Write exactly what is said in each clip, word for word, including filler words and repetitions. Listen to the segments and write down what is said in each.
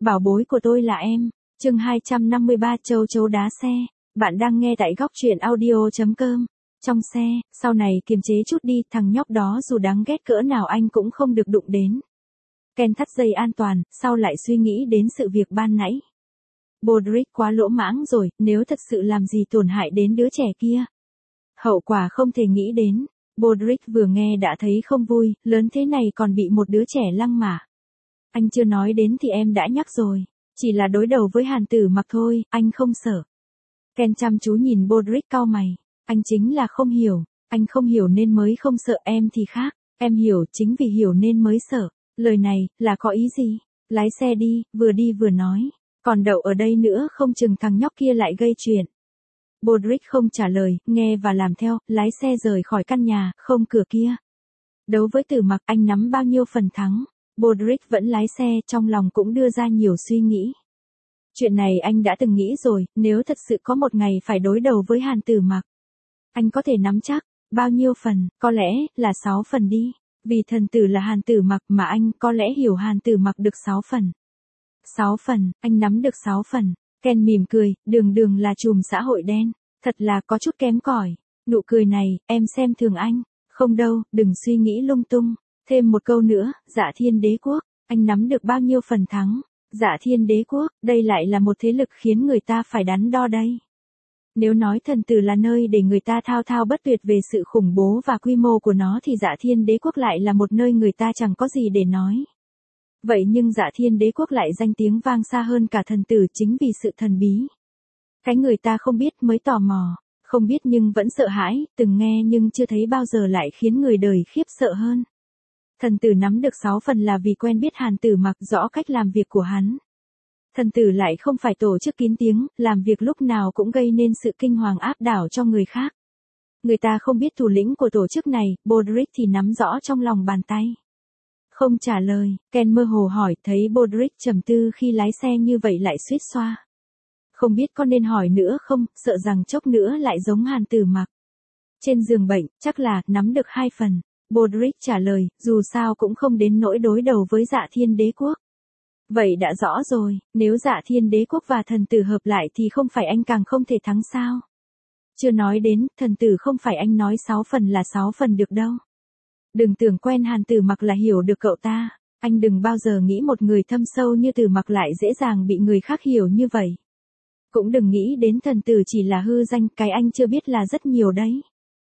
Bảo bối của tôi là em. Chương hai trăm năm mươi ba Châu chấu đá xe. Bạn đang nghe tại góc truyện audio chấm com. Trong xe, sau này kiềm chế chút đi, thằng nhóc đó dù đáng ghét cỡ nào anh cũng không được đụng đến. Ken thắt dây an toàn, sau lại suy nghĩ đến sự việc ban nãy. Bodrick quá lỗ mãng rồi, nếu thật sự làm gì tổn hại đến đứa trẻ kia. Hậu quả không thể nghĩ đến. Bodrick vừa nghe đã thấy không vui, lớn thế này còn bị một đứa trẻ lăng mạ. Anh chưa nói đến thì em đã nhắc rồi. Chỉ là đối đầu với Hàn Tử Mặc thôi, anh không sợ. Ken chăm chú nhìn Bodrick cau mày. Anh chính là không hiểu. Anh không hiểu nên mới không sợ, em thì khác. Em hiểu chính vì hiểu nên mới sợ. Lời này, là có ý gì? Lái xe đi, vừa đi vừa nói. Còn đậu ở đây nữa không chừng thằng nhóc kia lại gây chuyện. Bodrick không trả lời, nghe và làm theo, lái xe rời khỏi căn nhà, không cửa kia. Đấu với Tử Mặc, anh nắm bao nhiêu phần thắng? Bodrick vẫn lái xe, trong lòng cũng đưa ra nhiều suy nghĩ. Chuyện này anh đã từng nghĩ rồi, nếu thật sự có một ngày phải đối đầu với Hàn Tử Mặc. Anh có thể nắm chắc, bao nhiêu phần, có lẽ là sáu phần đi. Vì thần tử là Hàn Tử Mặc mà anh có lẽ hiểu Hàn Tử Mặc được sáu phần. sáu phần, anh nắm được sáu phần. Ken mỉm cười, đường đường là trùm xã hội đen. Thật là có chút kém cỏi. Nụ cười này, em xem thường anh. Không đâu, đừng suy nghĩ lung tung. Thêm một câu nữa, Dạ Thiên Đế Quốc, anh nắm được bao nhiêu phần thắng? Dạ Thiên Đế Quốc, đây lại là một thế lực khiến người ta phải đắn đo đây. Nếu nói thần tử là nơi để người ta thao thao bất tuyệt về sự khủng bố và quy mô của nó thì Dạ Thiên Đế Quốc lại là một nơi người ta chẳng có gì để nói. Vậy nhưng Dạ Thiên Đế Quốc lại danh tiếng vang xa hơn cả thần tử chính vì sự thần bí. Cái người ta không biết mới tò mò, không biết nhưng vẫn sợ hãi, từng nghe nhưng chưa thấy bao giờ lại khiến người đời khiếp sợ hơn. Thần tử nắm được sáu phần là vì quen biết Hàn Tử Mặc, rõ cách làm việc của hắn. Thần tử lại không phải tổ chức kín tiếng, làm việc lúc nào cũng gây nên sự kinh hoàng áp đảo cho người khác. Người ta không biết thủ lĩnh của tổ chức này, Bodrick thì nắm rõ trong lòng bàn tay. Không trả lời, Ken mơ hồ hỏi, thấy Bodrick trầm tư khi lái xe như vậy lại suýt xoa. Không biết có nên hỏi nữa không, sợ rằng chốc nữa lại giống Hàn Tử Mặc. Trên giường bệnh, chắc là, nắm được hai phần. Bodrick trả lời, dù sao cũng không đến nỗi đối đầu với Dạ Thiên Đế Quốc. Vậy đã rõ rồi, nếu Dạ Thiên Đế Quốc và thần tử hợp lại thì không phải anh càng không thể thắng sao? Chưa nói đến, thần tử không phải anh nói sáu phần là sáu phần được đâu. Đừng tưởng quen Hàn Tử Mặc là hiểu được cậu ta, anh đừng bao giờ nghĩ một người thâm sâu như Tử Mặc lại dễ dàng bị người khác hiểu như vậy. Cũng đừng nghĩ đến thần tử chỉ là hư danh, cái anh chưa biết là rất nhiều đấy.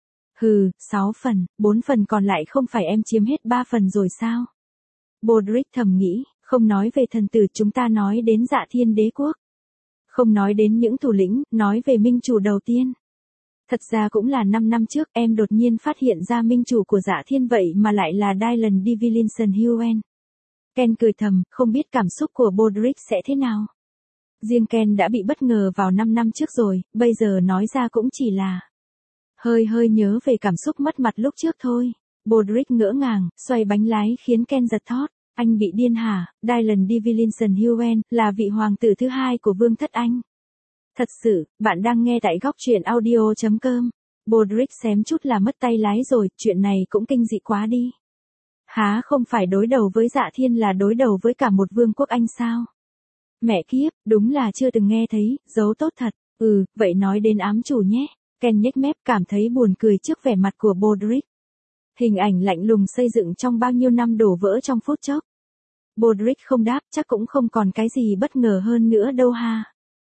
Hừ, sáu phần, bốn phần còn lại không phải em chiếm hết ba phần rồi sao? Bodrick thầm nghĩ, không nói về thần tử chúng ta nói đến Dạ Thiên Đế Quốc. Không nói đến những thủ lĩnh, nói về minh chủ đầu tiên. Thật ra cũng là năm năm trước em đột nhiên phát hiện ra minh chủ của Dạ Thiên vậy mà lại là Dylan Divinson Huen. Ken cười thầm, không biết cảm xúc của Bodrick sẽ thế nào. Riêng Ken đã bị bất ngờ vào năm năm trước rồi, bây giờ nói ra cũng chỉ là hơi hơi nhớ về cảm xúc mất mặt lúc trước thôi. Bodrick ngỡ ngàng, xoay bánh lái khiến Ken giật thót. Anh bị điên hả? Dylan Divinson Huen là vị hoàng tử thứ hai của vương thất Anh. Thật sự, bạn đang nghe tại góc truyện audio chấm com. Bodrick xém chút là mất tay lái rồi, chuyện này cũng kinh dị quá đi. Há không phải đối đầu với Dạ Thiên là đối đầu với cả một vương quốc Anh sao? Mẹ kiếp, đúng là chưa từng nghe thấy, giấu tốt thật. Ừ, vậy nói đến ám chủ nhé. Ken nhếch mép cảm thấy buồn cười trước vẻ mặt của Bodrick. Hình ảnh lạnh lùng xây dựng trong bao nhiêu năm đổ vỡ trong phút chốc. Bodrick không đáp, chắc cũng không còn cái gì bất ngờ hơn nữa đâu ha.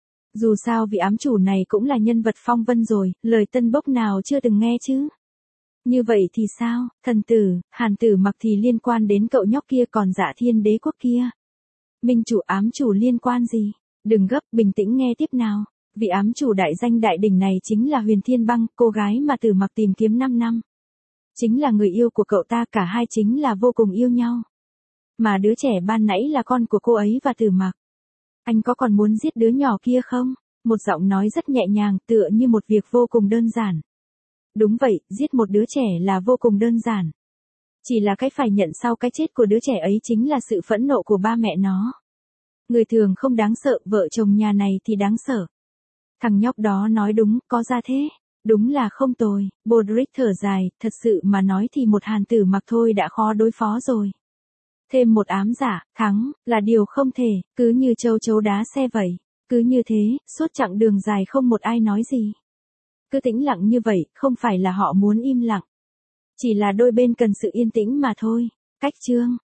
Dù sao vị ám chủ này cũng là nhân vật phong vân rồi, lời tân bốc nào chưa từng nghe chứ. Như vậy thì sao, thần tử, Hàn Tử Mặc thì liên quan đến cậu nhóc kia, còn Dạ Thiên Đế Quốc kia. Minh chủ ám chủ liên quan gì? Đừng gấp, bình tĩnh nghe tiếp nào. Vị ám chủ đại danh đại đỉnh này chính là Huyền Thiên Băng, cô gái mà Tử Mặc tìm kiếm năm năm. Chính là người yêu của cậu ta, cả hai chính là vô cùng yêu nhau. Mà đứa trẻ ban nãy là con của cô ấy và Tử Mặc. Anh có còn muốn giết đứa nhỏ kia không? Một giọng nói rất nhẹ nhàng, tựa như một việc vô cùng đơn giản. Đúng vậy, giết một đứa trẻ là vô cùng đơn giản. Chỉ là cái phải nhận sau cái chết của đứa trẻ ấy chính là sự phẫn nộ của ba mẹ nó. Người thường không đáng sợ, vợ chồng nhà này thì đáng sợ. Thằng nhóc đó nói đúng, có ra thế. Đúng là không tồi. Bodrick thở dài, thật sự mà nói thì một Hàn Tử Mặc thôi đã khó đối phó rồi. Thêm một ám giả, thắng, là điều không thể, cứ như châu chấu đá xe vậy. Cứ như thế, suốt chặng đường dài không một ai nói gì. Cứ tĩnh lặng như vậy, không phải là họ muốn im lặng. Chỉ là đôi bên cần sự yên tĩnh mà thôi. Cách chương